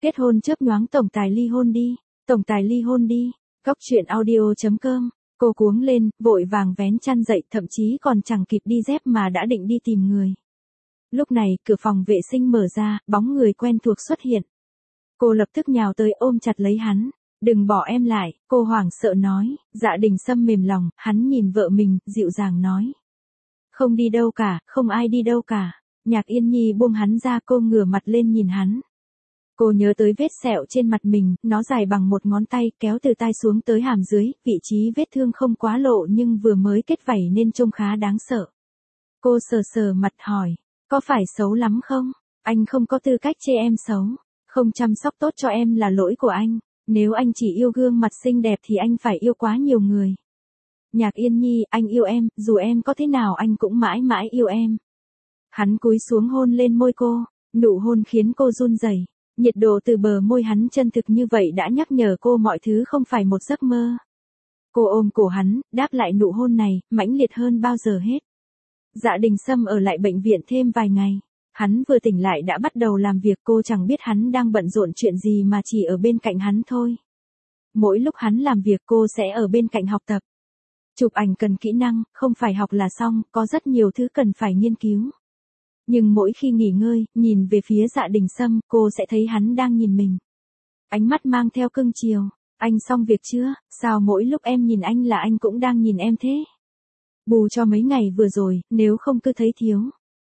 Kết hôn chớp nhoáng tổng tài ly hôn đi, tổng tài ly hôn đi. Góc truyện audio.com. Cô cuống lên, vội vàng vén chăn dậy, thậm chí còn chẳng kịp đi dép mà đã định đi tìm người. Lúc này, cửa phòng vệ sinh mở ra, bóng người quen thuộc xuất hiện. Cô lập tức nhào tới ôm chặt lấy hắn. Đừng bỏ em lại, cô hoảng sợ nói. Dạ Đình Sâm mềm lòng, hắn nhìn vợ mình, dịu dàng nói. Không đi đâu cả, không ai đi đâu cả. Nhạc Yên Nhi buông hắn ra, cô ngửa mặt lên nhìn hắn. Cô nhớ tới vết sẹo trên mặt mình, nó dài bằng một ngón tay, kéo từ tai xuống tới hàm dưới, vị trí vết thương không quá lộ nhưng vừa mới kết vảy nên trông khá đáng sợ. Cô sờ sờ mặt hỏi, có phải xấu lắm không? Anh không có tư cách chê em xấu, không chăm sóc tốt cho em là lỗi của anh, nếu anh chỉ yêu gương mặt xinh đẹp thì anh phải yêu quá nhiều người. Nhạc Yên Nhi, anh yêu em, dù em có thế nào anh cũng mãi mãi yêu em. Hắn cúi xuống hôn lên môi cô, nụ hôn khiến cô run rẩy. Nhiệt độ từ bờ môi hắn chân thực như vậy đã nhắc nhở cô mọi thứ không phải một giấc mơ. Cô ôm cổ hắn, đáp lại nụ hôn này, mãnh liệt hơn bao giờ hết. Dạ Đình Sâm ở lại bệnh viện thêm vài ngày. Hắn vừa tỉnh lại đã bắt đầu làm việc, cô chẳng biết hắn đang bận rộn chuyện gì mà chỉ ở bên cạnh hắn thôi. Mỗi lúc hắn làm việc cô sẽ ở bên cạnh học tập. Chụp ảnh cần kỹ năng, không phải học là xong, có rất nhiều thứ cần phải nghiên cứu. Nhưng mỗi khi nghỉ ngơi, nhìn về phía Dạ Đình Sâm, cô sẽ thấy hắn đang nhìn mình. Ánh mắt mang theo cưng chiều. Anh xong việc chưa? Sao mỗi lúc em nhìn anh là anh cũng đang nhìn em thế? Bù cho mấy ngày vừa rồi, nếu không cứ thấy thiếu.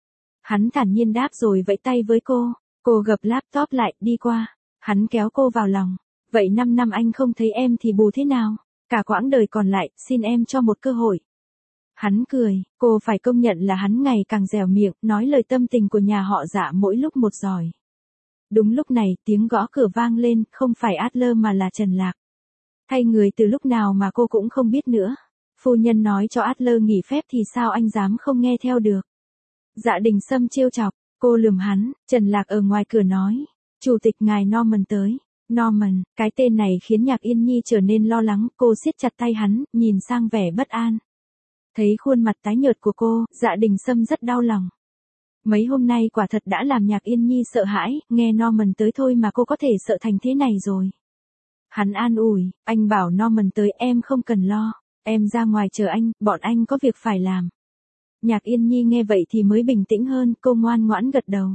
Hắn thản nhiên đáp rồi vẫy tay với cô. Cô gập laptop lại, đi qua. Hắn kéo cô vào lòng. Vậy 5 năm anh không thấy em thì bù thế nào? Cả quãng đời còn lại, xin em cho một cơ hội. Hắn cười, cô phải công nhận là hắn ngày càng dẻo miệng, nói lời tâm tình của nhà họ Dạ mỗi lúc một giỏi. Đúng lúc này, tiếng gõ cửa vang lên, không phải Adler mà là Trần Lạc. Thay người từ lúc nào mà cô cũng không biết nữa. Phu nhân nói cho Adler nghỉ phép thì sao anh dám không nghe theo được. Dạ Đình Sâm trêu chọc, cô lườm hắn, Trần Lạc ở ngoài cửa nói. Chủ tịch ngài Norman tới. Norman, cái tên này khiến Nhạc Yên Nhi trở nên lo lắng, cô siết chặt tay hắn, nhìn sang vẻ bất an. Thấy khuôn mặt tái nhợt của cô, Dạ Đình Sâm rất đau lòng. Mấy hôm nay quả thật đã làm Nhạc Yên Nhi sợ hãi, nghe Norman tới thôi mà cô có thể sợ thành thế này rồi. Hắn an ủi, anh bảo Norman tới em không cần lo, em ra ngoài chờ anh, bọn anh có việc phải làm. Nhạc Yên Nhi nghe vậy thì mới bình tĩnh hơn, cô ngoan ngoãn gật đầu.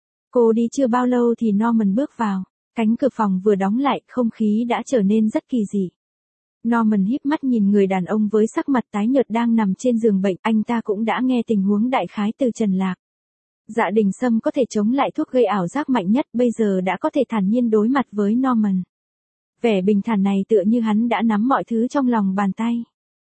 Cô đi chưa bao lâu thì Norman bước vào, cánh cửa phòng vừa đóng lại, không khí đã trở nên rất kỳ dị. Norman híp mắt nhìn người đàn ông với sắc mặt tái nhợt đang nằm trên giường bệnh, anh ta cũng đã nghe tình huống đại khái từ Trần Lạc. Dạ Đình Sâm có thể chống lại thuốc gây ảo giác mạnh nhất, bây giờ đã có thể thản nhiên đối mặt với Norman. Vẻ bình thản này tựa như hắn đã nắm mọi thứ trong lòng bàn tay.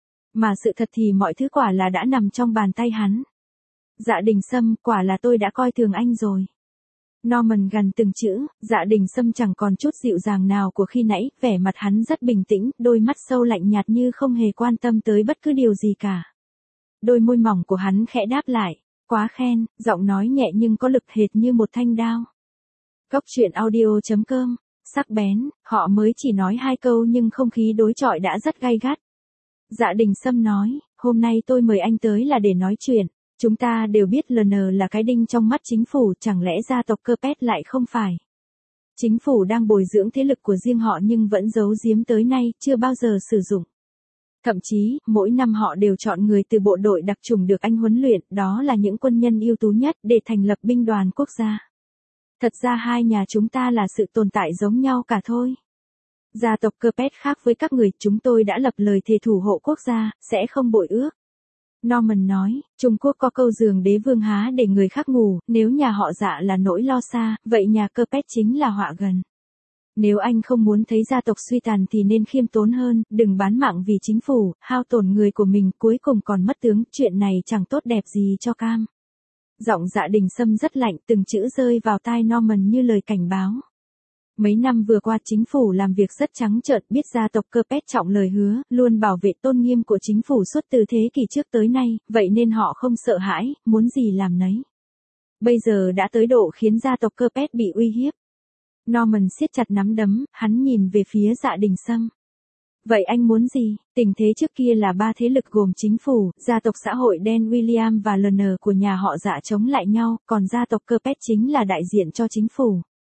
Mà sự thật thì mọi thứ quả là đã nằm trong bàn tay hắn. Dạ Đình Sâm, quả là tôi đã coi thường anh rồi. Norman gằn từng chữ, Dạ Đình Sâm chẳng còn chút dịu dàng nào của khi nãy, vẻ mặt hắn rất bình tĩnh, đôi mắt sâu lạnh nhạt như không hề quan tâm tới bất cứ điều gì cả. Đôi môi mỏng của hắn khẽ đáp lại, quá khen, giọng nói nhẹ nhưng có lực hệt như một thanh đao. Góc truyện audio.com, sắc bén, họ mới chỉ nói 2 câu nhưng không khí đối chọi đã rất gay gắt. Dạ Đình Sâm nói, hôm nay tôi mời anh tới là để nói chuyện. Chúng ta đều biết LN là cái đinh trong mắt chính phủ, chẳng lẽ gia tộc Capet lại không phải? Chính phủ đang bồi dưỡng thế lực của riêng họ nhưng vẫn giấu giếm tới nay, chưa bao giờ sử dụng. Thậm chí, mỗi năm họ đều chọn người từ bộ đội đặc chủng được anh huấn luyện, đó là những quân nhân ưu tú nhất để thành lập binh đoàn quốc gia. Thật ra hai nhà chúng ta là sự tồn tại giống nhau cả thôi. Gia tộc Capet khác với các người, chúng tôi đã lập lời thề thủ hộ quốc gia, sẽ không bội ước. Norman nói, Trung Quốc có câu giường đế vương há để người khác ngủ, nếu nhà họ Dạ là nỗi lo xa, vậy nhà Capet chính là họa gần. Nếu anh không muốn thấy gia tộc suy tàn thì nên khiêm tốn hơn, đừng bán mạng vì chính phủ, hao tổn người của mình, cuối cùng còn mất tướng, chuyện này chẳng tốt đẹp gì cho Cam. Giọng Dạ Đình Sâm rất lạnh, từng chữ rơi vào tai Norman như lời cảnh báo. Mấy năm vừa qua chính phủ làm việc rất trắng trợn, biết gia tộc Capet trọng lời hứa, luôn bảo vệ tôn nghiêm của chính phủ suốt từ thế kỷ trước tới nay, vậy nên họ không sợ hãi, muốn gì làm nấy. Bây giờ đã tới độ khiến gia tộc Capet bị uy hiếp. Norman siết chặt nắm đấm, hắn nhìn về phía Dạ Đình Sâm. Vậy anh muốn gì? Tình thế trước kia là 3 thế lực gồm chính phủ, gia tộc xã hội đen William và LN của nhà họ Dạ chống lại nhau, còn gia tộc Capet chính là đại diện cho chính phủ.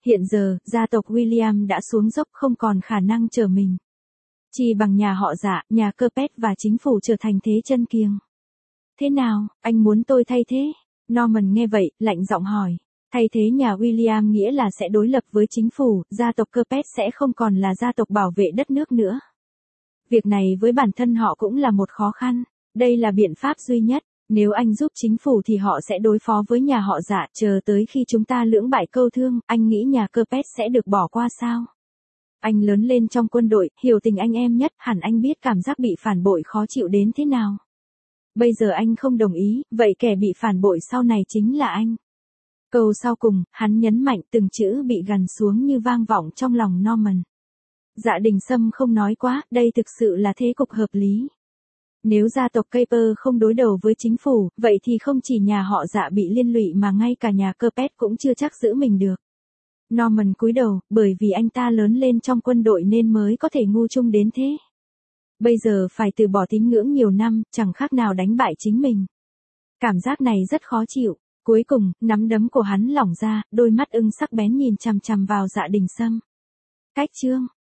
Hiện giờ, gia tộc William đã xuống dốc không còn khả năng trở mình. Chỉ bằng nhà họ Dạ, nhà Capet và chính phủ trở thành thế chân kiêng. Thế nào, anh muốn tôi thay thế? Norman nghe vậy, lạnh giọng hỏi. Thay thế nhà William nghĩa là sẽ đối lập với chính phủ, gia tộc Capet sẽ không còn là gia tộc bảo vệ đất nước nữa. Việc này với bản thân họ cũng là một khó khăn. Đây là biện pháp duy nhất. Nếu anh giúp chính phủ thì họ sẽ đối phó với nhà họ Dạ, chờ tới khi chúng ta lưỡng bại câu thương, anh nghĩ nhà Capet sẽ được bỏ qua sao? Anh lớn lên trong quân đội, hiểu tình anh em nhất, hẳn anh biết cảm giác bị phản bội khó chịu đến thế nào. Bây giờ anh không đồng ý, vậy kẻ bị phản bội sau này chính là anh. Câu sau cùng, hắn nhấn mạnh từng chữ bị gằn xuống như vang vọng trong lòng Norman. Dạ Đình Sâm không nói quá, đây thực sự là thế cục hợp lý. Nếu gia tộc Capet không đối đầu với chính phủ, vậy thì không chỉ nhà họ Dạ bị liên lụy mà ngay cả nhà Capet cũng chưa chắc giữ mình được. Norman cúi đầu, bởi vì anh ta lớn lên trong quân đội nên mới có thể ngu chung đến thế. Bây giờ phải từ bỏ tín ngưỡng nhiều năm, chẳng khác nào đánh bại chính mình. Cảm giác này rất khó chịu. Cuối cùng, nắm đấm của hắn lỏng ra, đôi mắt ưng sắc bén nhìn chằm chằm vào Dạ Đình Sâm. Cách chương